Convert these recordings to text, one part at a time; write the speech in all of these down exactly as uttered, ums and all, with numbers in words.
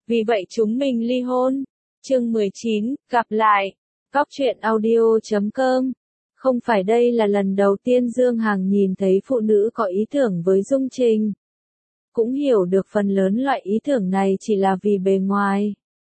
vì vậy chúng mình ly hôn. Chương mười chín, gặp lại. Cóc truyện audio chấm com. Không phải đây là lần đầu tiên Dương Hằng nhìn thấy phụ nữ có ý tưởng với Dung Trình. Cũng hiểu được phần lớn loại ý tưởng này chỉ là vì bề ngoài.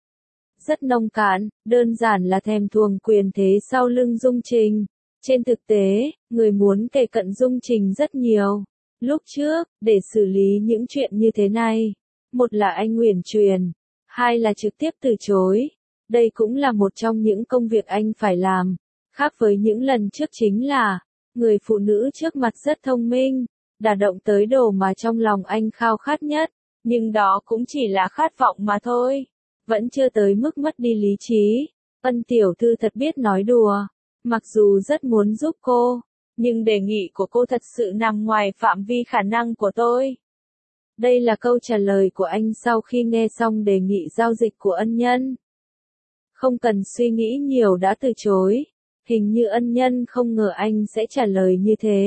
Rất nông cạn, đơn giản là thèm thuồng quyền thế sau lưng Dung Trình. Trên thực tế, người muốn kề cận Dung Trình rất nhiều. Lúc trước, để xử lý những chuyện như thế này, một là anh uyển chuyển, hai là trực tiếp từ chối. Đây cũng là một trong những công việc anh phải làm. Khác với những lần trước chính là, người phụ nữ trước mặt rất thông minh, đả động tới đồ mà trong lòng anh khao khát nhất, nhưng đó cũng chỉ là khát vọng mà thôi. Vẫn chưa tới mức mất đi lý trí. Ân tiểu thư thật biết nói đùa. Mặc dù rất muốn giúp cô, nhưng đề nghị của cô thật sự nằm ngoài phạm vi khả năng của tôi. Đây là câu trả lời của anh sau khi nghe xong đề nghị giao dịch của ân nhân. Không cần suy nghĩ nhiều đã từ chối. Hình như ân nhân không ngờ anh sẽ trả lời như thế.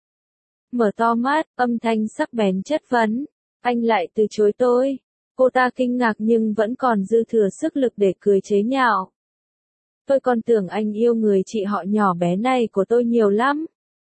Mở to mắt, âm thanh sắc bén chất vấn. Anh lại từ chối tôi. Cô ta kinh ngạc nhưng vẫn còn dư thừa sức lực để cười chế nhạo. Tôi còn tưởng anh yêu người chị họ nhỏ bé này của tôi nhiều lắm.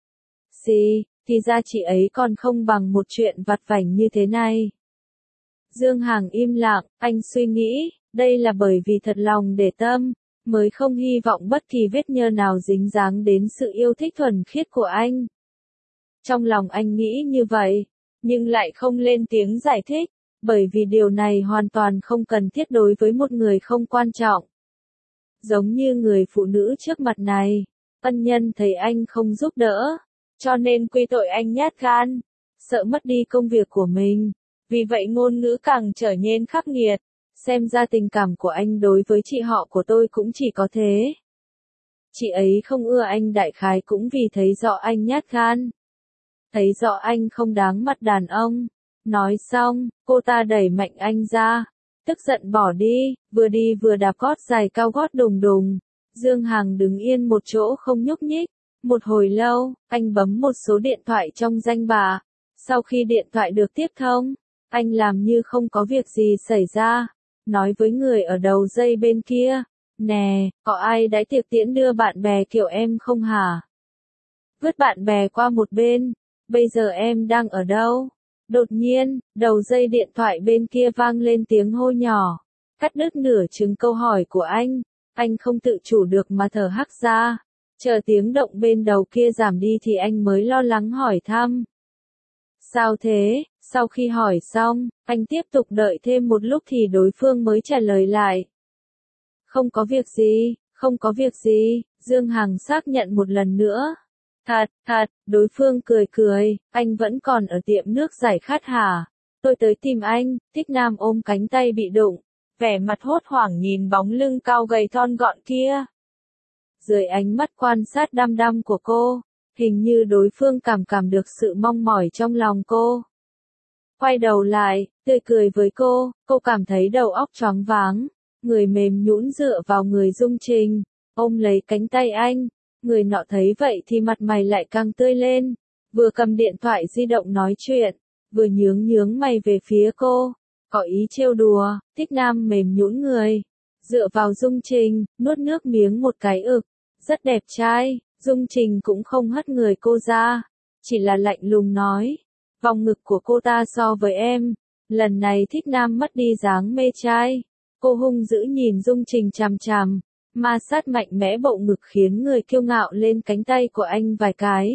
Xì, thì ra chị ấy còn không bằng một chuyện vặt vảnh như thế này. Dương Hằng im lặng, anh suy nghĩ, đây là bởi vì thật lòng để tâm, mới không hy vọng bất kỳ vết nhơ nào dính dáng đến sự yêu thích thuần khiết của anh. Trong lòng anh nghĩ như vậy, nhưng lại không lên tiếng giải thích, bởi vì điều này hoàn toàn không cần thiết đối với một người không quan trọng. Giống như người phụ nữ trước mặt này, ân nhân thấy anh không giúp đỡ, cho nên quy tội anh nhát gan, sợ mất đi công việc của mình, vì vậy ngôn ngữ càng trở nên khắc nghiệt, xem ra tình cảm của anh đối với chị họ của tôi cũng chỉ có thế. Chị ấy không ưa anh đại khái cũng vì thấy rõ anh nhát gan, thấy rõ anh không đáng mặt đàn ông. Nói xong, cô ta đẩy mạnh anh ra, tức giận bỏ đi, vừa đi vừa đạp gót dài cao gót đùng đùng. Dương Hằng đứng yên một chỗ không nhúc nhích. Một hồi lâu, anh bấm một số điện thoại trong danh bạ. Sau khi điện thoại được tiếp thông, anh làm như không có việc gì xảy ra. Nói với người ở đầu dây bên kia, nè, có ai đãi tiệc tiễn đưa bạn bè kiểu em không hả? Vứt bạn bè qua một bên, bây giờ em đang ở đâu? Đột nhiên, đầu dây điện thoại bên kia vang lên tiếng hô nhỏ, cắt đứt nửa chừng câu hỏi của anh. Anh không tự chủ được mà thở hắt ra. Chờ tiếng động bên đầu kia giảm đi thì anh mới lo lắng hỏi thăm. Sao thế? Sau khi hỏi xong, anh tiếp tục đợi thêm một lúc thì đối phương mới trả lời lại. Không có việc gì, không có việc gì, Dương Hằng xác nhận một lần nữa. Thật, thật, đối phương cười cười, anh vẫn còn ở tiệm nước giải khát hả? Tôi tới tìm anh. Thích Nam ôm cánh tay bị đụng, vẻ mặt hốt hoảng nhìn bóng lưng cao gầy thon gọn kia. Dưới ánh mắt quan sát đăm đăm của cô, hình như đối phương cảm cảm được sự mong mỏi trong lòng cô. Quay đầu lại, tươi cười với cô, cô cảm thấy đầu óc choáng váng, người mềm nhũn dựa vào người Dung Trình, ôm lấy cánh tay anh. Người nọ thấy vậy thì mặt mày lại càng tươi lên, vừa cầm điện thoại di động nói chuyện, vừa nhướng nhướng mày về phía cô, có ý trêu đùa. Thích Nam mềm nhũn người, dựa vào Dung Trình, nuốt nước miếng một cái ực, rất đẹp trai. Dung Trình cũng không hất người cô ra, chỉ là lạnh lùng nói, vòng ngực của cô ta so với em. Lần này Thích Nam mất đi dáng mê trai, cô hung dữ nhìn Dung Trình chằm chằm. Ma sát mạnh mẽ bộ ngực khiến người kiêu ngạo lên cánh tay của anh vài cái.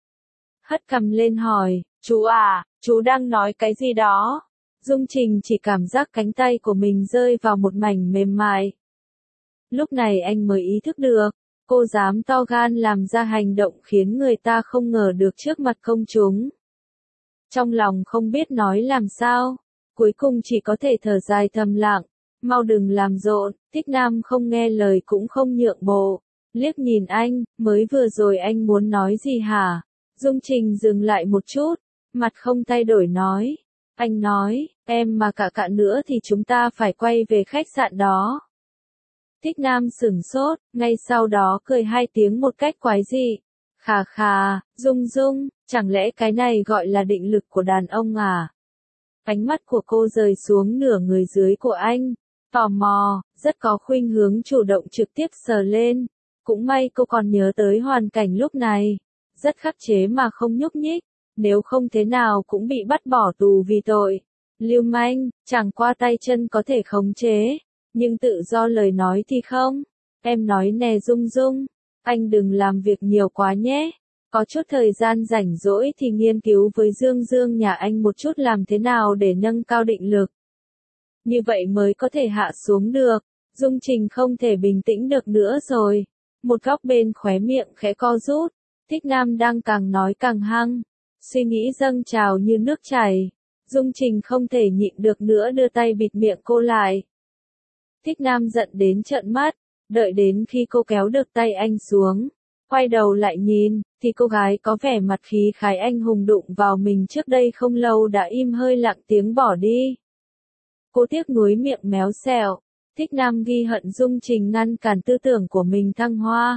Hất cằm lên hỏi, chú à, chú đang nói cái gì đó? Dung Trình chỉ cảm giác cánh tay của mình rơi vào một mảnh mềm mại. Lúc này anh mới ý thức được, cô dám to gan làm ra hành động khiến người ta không ngờ được trước mặt công chúng. Trong lòng không biết nói làm sao, cuối cùng chỉ có thể thở dài thầm lặng. Mau đừng làm rộn. Thích Nam không nghe lời cũng không nhượng bộ, liếc nhìn anh, mới vừa rồi anh muốn nói gì hả? Dung Trình dừng lại một chút, mặt không thay đổi nói. Anh nói, em mà cả cạn nữa thì chúng ta phải quay về khách sạn đó. Thích Nam sửng sốt, ngay sau đó cười hai tiếng một cách quái dị. Khà khà, Dung Dung, chẳng lẽ cái này gọi là định lực của đàn ông à? Ánh mắt của cô rời xuống nửa người dưới của anh. Tò mò, rất có khuynh hướng chủ động trực tiếp sờ lên. Cũng may cô còn nhớ tới hoàn cảnh lúc này. Rất khắc chế mà không nhúc nhích. Nếu không thế nào cũng bị bắt bỏ tù vì tội lưu manh, chẳng qua tay chân có thể khống chế. Nhưng tự do lời nói thì không. Em nói nè Dung Dung, anh đừng làm việc nhiều quá nhé. Có chút thời gian rảnh rỗi thì nghiên cứu với Dương Dương nhà anh một chút làm thế nào để nâng cao định lực. Như vậy mới có thể hạ xuống được. Dung Trình không thể bình tĩnh được nữa rồi. Một góc bên khóe miệng khẽ co rút. Thích Nam đang càng nói càng hăng. Suy nghĩ dâng trào như nước chảy. Dung Trình không thể nhịn được nữa đưa tay bịt miệng cô lại. Thích Nam giận đến trợn mắt. Đợi đến khi cô kéo được tay anh xuống. Quay đầu lại nhìn, thì cô gái có vẻ mặt khí khái anh hùng đụng vào mình trước đây không lâu đã im hơi lặng tiếng bỏ đi. Cô tiếc nuối miệng méo xẹo. Thích Nam ghi hận Dung Trình ngăn cản tư tưởng của mình thăng hoa.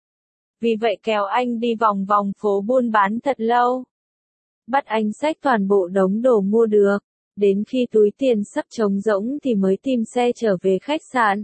Vì vậy kéo anh đi vòng vòng phố buôn bán thật lâu. Bắt anh xách toàn bộ đống đồ mua được. Đến khi túi tiền sắp trống rỗng thì mới tìm xe trở về khách sạn.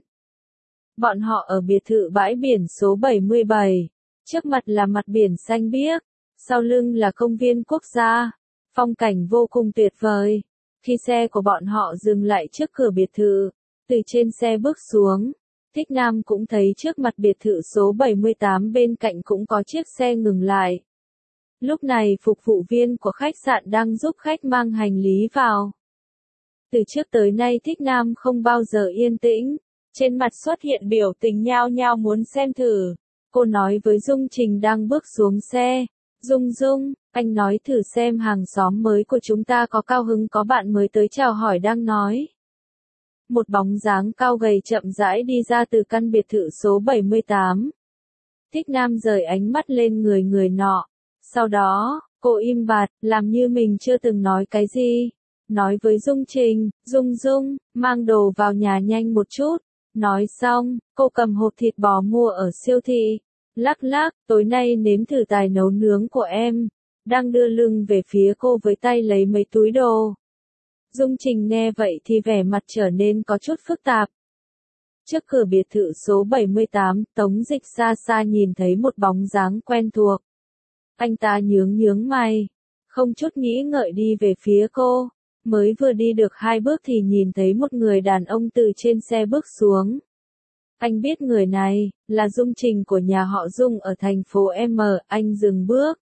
Bọn họ ở biệt thự bãi biển số bảy mươi bảy. Trước mặt là mặt biển xanh biếc. Sau lưng là công viên quốc gia. Phong cảnh vô cùng tuyệt vời. Khi xe của bọn họ dừng lại trước cửa biệt thự. Từ trên xe bước xuống. Thích Nam cũng thấy trước mặt biệt thự số bảy mươi tám bên cạnh cũng có chiếc xe ngừng lại. Lúc này phục vụ viên của khách sạn đang giúp khách mang hành lý vào. Từ trước tới nay Thích Nam không bao giờ yên tĩnh. Trên mặt xuất hiện biểu tình nhao nhao muốn xem thử. Cô nói với Dung Trình đang bước xuống xe. Dung Dung, anh nói thử xem hàng xóm mới của chúng ta có cao hứng có bạn mới tới chào hỏi đang nói. Một bóng dáng cao gầy chậm rãi đi ra từ căn biệt thự số bảy mươi tám. Thích Nam rời ánh mắt lên người người nọ. Sau đó, cô im bặt, làm như mình chưa từng nói cái gì. Nói với Dung Trình, Dung Dung, mang đồ vào nhà nhanh một chút. Nói xong, cô cầm hộp thịt bò mua ở siêu thị. Lắc lắc, tối nay nếm thử tài nấu nướng của em. Đang đưa lưng về phía cô với tay lấy mấy túi đồ. Dung Trình nghe vậy thì vẻ mặt trở nên có chút phức tạp. Trước cửa biệt thự số bảy mươi tám, Tống Dịch xa xa nhìn thấy một bóng dáng quen thuộc. Anh ta nhướng nhướng mày, không chút nghĩ ngợi đi về phía cô. Mới vừa đi được hai bước thì nhìn thấy một người đàn ông từ trên xe bước xuống. Anh biết người này là Dung Trình của nhà họ Dung ở thành phố M. Anh dừng bước.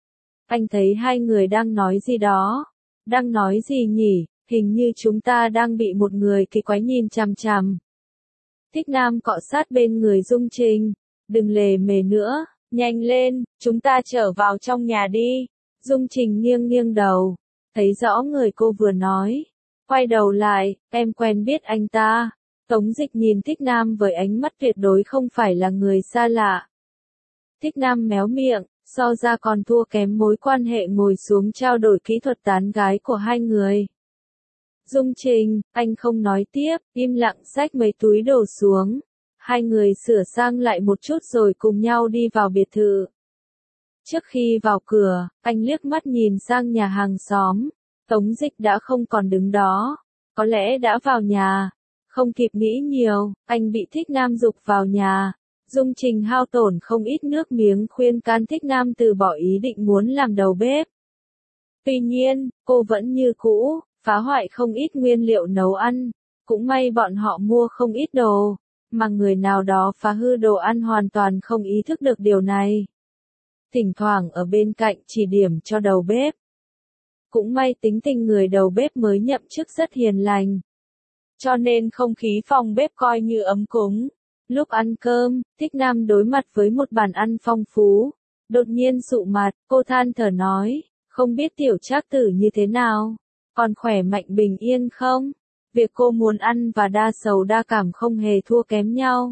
Anh thấy hai người đang nói gì đó. Đang nói gì nhỉ? Hình như chúng ta đang bị một người kỳ quái nhìn chằm chằm. Thích Nam cọ sát bên người Dung Trình. Đừng lề mề nữa, nhanh lên, chúng ta trở vào trong nhà đi. Dung Trình nghiêng nghiêng đầu. Thấy rõ người cô vừa nói. Quay đầu lại, em quen biết anh ta. Tống Dịch nhìn Thích Nam với ánh mắt tuyệt đối không phải là người xa lạ. Thích Nam méo miệng, so ra còn thua kém mối quan hệ ngồi xuống trao đổi kỹ thuật tán gái của hai người. Dung Trình, anh không nói tiếp, im lặng xách mấy túi đồ xuống. Hai người sửa sang lại một chút rồi cùng nhau đi vào biệt thự. Trước khi vào cửa, anh liếc mắt nhìn sang nhà hàng xóm. Tống Dịch đã không còn đứng đó. Có lẽ đã vào nhà. Không kịp nghĩ nhiều, anh bị Thích Nam giục vào nhà. Dung Trình hao tổn không ít nước miếng khuyên can Thích Nam từ bỏ ý định muốn làm đầu bếp. Tuy nhiên, cô vẫn như cũ, phá hoại không ít nguyên liệu nấu ăn. Cũng may bọn họ mua không ít đồ, mà người nào đó phá hư đồ ăn hoàn toàn không ý thức được điều này. Thỉnh thoảng ở bên cạnh chỉ điểm cho đầu bếp. Cũng may tính tình người đầu bếp mới nhậm chức rất hiền lành. Cho nên không khí phòng bếp coi như ấm cúng. Lúc ăn cơm, Thích Nam đối mặt với một bàn ăn phong phú. Đột nhiên sụ mặt, cô than thở nói, không biết tiểu trác tử như thế nào, còn khỏe mạnh bình yên không? Việc cô muốn ăn và đa sầu đa cảm không hề thua kém nhau.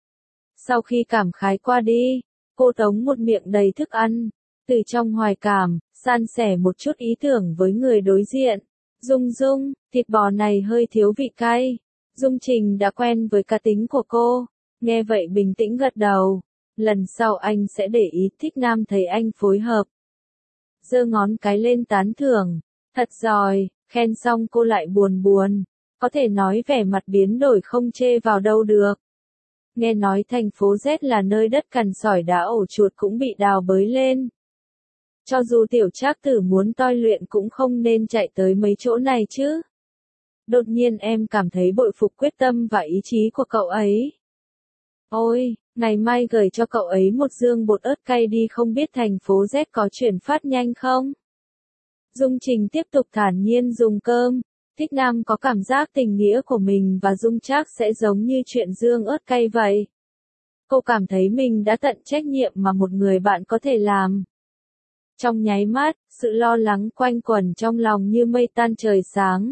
Sau khi cảm khái qua đi, cô tống một miệng đầy thức ăn, từ trong hoài cảm, san sẻ một chút ý tưởng với người đối diện. Dung Dung, thịt bò này hơi thiếu vị cay. Dung Trình đã quen với cá tính của cô, nghe vậy bình tĩnh gật đầu. Lần sau anh sẽ để ý. Thích Nam thấy anh phối hợp. Giơ ngón cái lên tán thưởng, thật giỏi, Khen xong cô lại buồn buồn, có thể nói vẻ mặt biến đổi không chê vào đâu được. Nghe nói thành phố Z là nơi đất cằn sỏi đá ổ chuột cũng bị đào bới lên. Cho dù tiểu trác tử muốn toi luyện cũng không nên chạy tới mấy chỗ này chứ. Đột nhiên em cảm thấy bội phục quyết tâm và ý chí của cậu ấy. Ôi, ngày mai gửi cho cậu ấy một dương bột ớt cay đi, không biết thành phố Z có chuyển phát nhanh không? Dung Trình tiếp tục thản nhiên dùng cơm. Thích Nam có cảm giác tình nghĩa của mình và Dung Trác sẽ giống như chuyện dương ớt cay vậy. Cô cảm thấy mình đã tận trách nhiệm mà một người bạn có thể làm. Trong nháy mắt, sự lo lắng quanh quẩn trong lòng như mây tan trời sáng.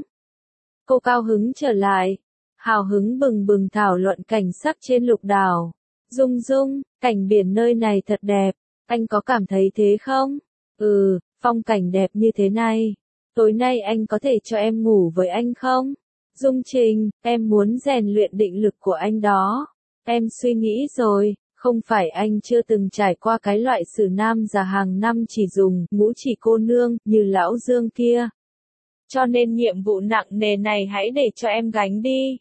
Cô cao hứng trở lại, hào hứng bừng bừng thảo luận cảnh sắc trên lục đảo. Dung Dung, cảnh biển nơi này thật đẹp, anh có cảm thấy thế không? Ừ, phong cảnh đẹp như thế này. Tối nay anh có thể cho em ngủ với anh không? Dung Trình, em muốn rèn luyện định lực của anh đó. Em suy nghĩ rồi, không phải anh chưa từng trải qua cái loại xử nam già hàng năm chỉ dùng ngũ chỉ cô nương như lão Dương kia. Cho nên nhiệm vụ nặng nề này hãy để cho em gánh đi.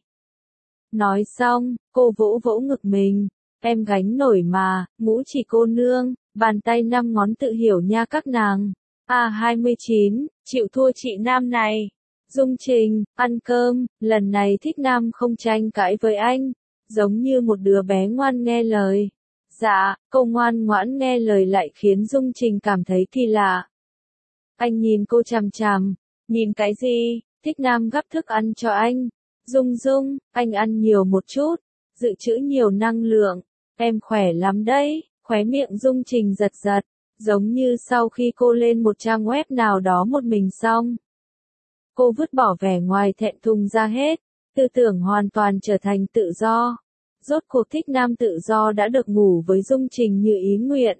Nói xong, cô vỗ vỗ ngực mình. Em gánh nổi mà, ngũ chỉ cô nương, bàn tay năm ngón tự hiểu nha các nàng. A hai mươi chín, chịu thua chị Nam này. Dung Trình, ăn cơm, lần này Thích Nam không tranh cãi với anh, giống như một đứa bé ngoan nghe lời. Dạ, cô ngoan ngoãn nghe lời lại khiến Dung Trình cảm thấy kỳ lạ. Anh nhìn cô chằm chằm, nhìn cái gì? Thích Nam gắp thức ăn cho anh. Dung Dung, anh ăn nhiều một chút, dự trữ nhiều năng lượng, em khỏe lắm đấy. Khóe miệng Dung Trình giật giật, giống như sau khi cô lên một trang web nào đó một mình xong. Cô vứt bỏ vẻ ngoài thẹn thùng ra hết, tư tưởng hoàn toàn trở thành tự do. Rốt cuộc Thích Nam tự do đã được ngủ với Dung Trình như ý nguyện.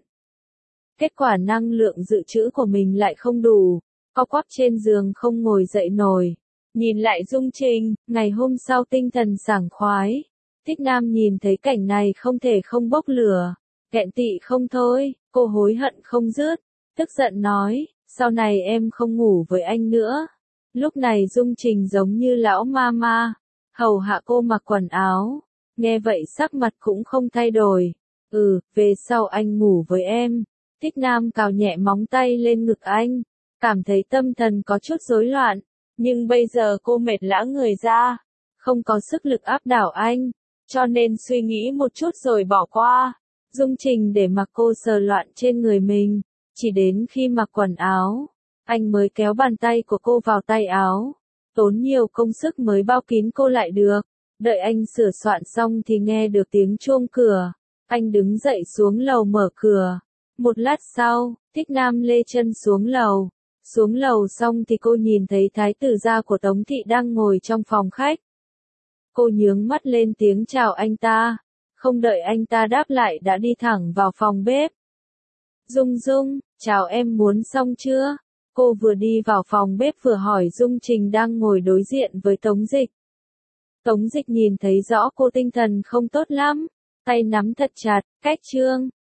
Kết quả năng lượng dự trữ của mình lại không đủ, co quắp trên giường không ngồi dậy nổi. Nhìn lại Dung Trình, ngày hôm sau tinh thần sảng khoái. Thích Nam nhìn thấy cảnh này không thể không bốc lửa, nghẹn tị không thôi, cô hối hận không dứt, tức giận nói, sau này em không ngủ với anh nữa. Lúc này Dung Trình giống như lão mama, hầu hạ cô mặc quần áo, nghe vậy sắc mặt cũng không thay đổi. Ừ, về sau anh ngủ với em. Thích Nam cào nhẹ móng tay lên ngực anh, cảm thấy tâm thần có chút rối loạn, nhưng bây giờ cô mệt lã người ra, không có sức lực áp đảo anh, cho nên suy nghĩ một chút rồi bỏ qua. Dung Trình để mặc cô sờ loạn trên người mình, chỉ đến khi mặc quần áo, anh mới kéo bàn tay của cô vào tay áo, tốn nhiều công sức mới bao kín cô lại được. Đợi anh sửa soạn xong thì nghe được tiếng chuông cửa, anh đứng dậy xuống lầu mở cửa. Một lát sau, Thích Nam lê chân xuống lầu. Xuống lầu xong thì cô nhìn thấy thái tử gia của Tống Thị đang ngồi trong phòng khách. Cô nhướng mắt lên tiếng chào anh ta, không đợi anh ta đáp lại đã đi thẳng vào phòng bếp. Dung Dung, chào em muốn xong chưa? Cô vừa đi vào phòng bếp vừa hỏi Dung Trình đang ngồi đối diện với Tống Dịch. Tống Dịch nhìn thấy rõ cô tinh thần không tốt lắm, tay nắm thật chặt, cách trương,